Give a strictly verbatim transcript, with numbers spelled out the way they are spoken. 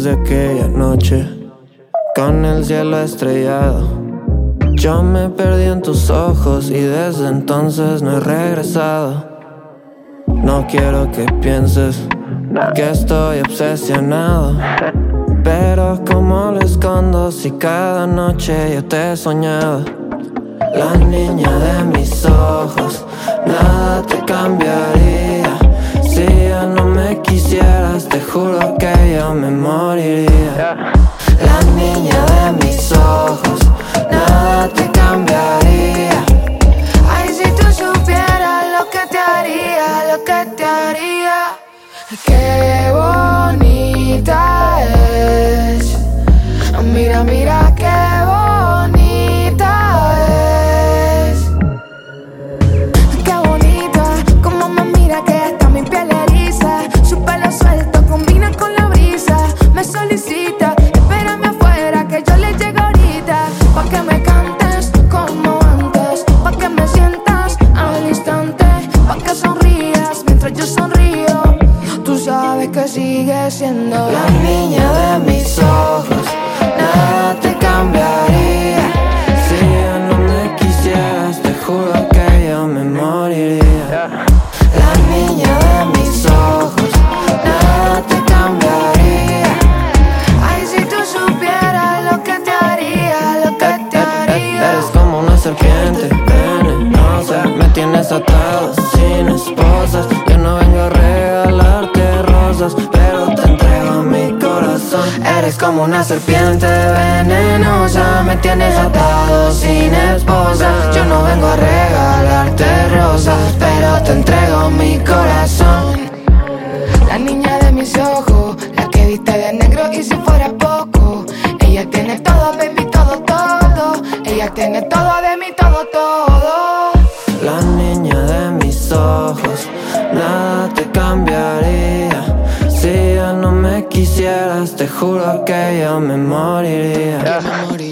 desde aquella noche, con el cielo estrellado. Yo me perdí en tus ojos y desde entonces no he regresado. No quiero que pienses que estoy obsesionado, pero ¿cómo lo escondo si cada noche yo te he soñado? La niña de mis ojos, nada te cambiaría. Si ya no me quisieras, te juro que yo me moriría. La niña de mis ojos, nada te cambiaría. Ay, si tú supieras lo que te haría, lo que te haría. Qué bonita es. Mira, mira qué bonita es. Qué bonita, como me mira que hasta mi piel eriza. Su pelo suelto combina con la brisa. Me solicita, espérame afuera que yo le llego ahorita. Pa' que me cantes como antes, pa' que me sientas al instante, pa' que sonrías mientras yo sonrío. Tú sabes que sigue siendo la niña de mis ojos, nada te cambiaría. Si ya no me quisieras, te juro que yo me moriría. La niña de mis ojos, nada te cambiaría. Ay, si tú supieras lo que te haría, lo que te haría. Eres como una serpiente venenosa, me tienes atado sin esposas. Yo no vengo a regalarte rosas, pero te entrego mi corazón. Eres como una serpiente venenosa, me tienes atado sin esposa. Yo no vengo a regalarte rosas, pero te entrego mi corazón. La niña de mis ojos, la que viste de negro y si fuera poco. Ella tiene todo, baby, todo, todo. Ella tiene todo de mí, todo, todo. La niña de mis ojos, nada te cambiaría. Si ya no me quisieras, te juro que yo me moriría.